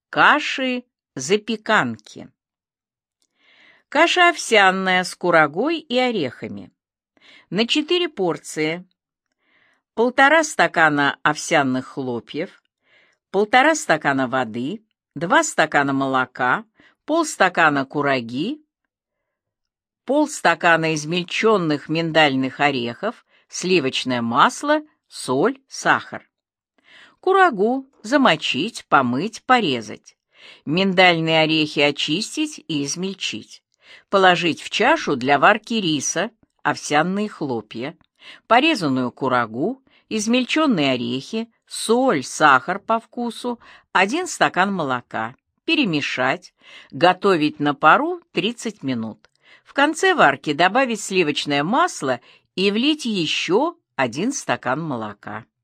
Каши-запеканки. Каша овсяная с курагой и орехами. На 4 порции: 1,5 стакана овсяных хлопьев, 1,5 стакана воды, 2 стакана молока, полстакана кураги, полстакана измельченных миндальных орехов, сливочное масло, соль, сахар. Курагу замочить, помыть, порезать. Миндальные орехи очистить и измельчить. Положить в чашу для варки риса овсяные хлопья, порезанную курагу, измельченные орехи, соль, сахар по вкусу, 1 стакан молока. Перемешать, готовить на пару 30 минут. В конце варки добавить сливочное масло и влить еще 1 стакан молока.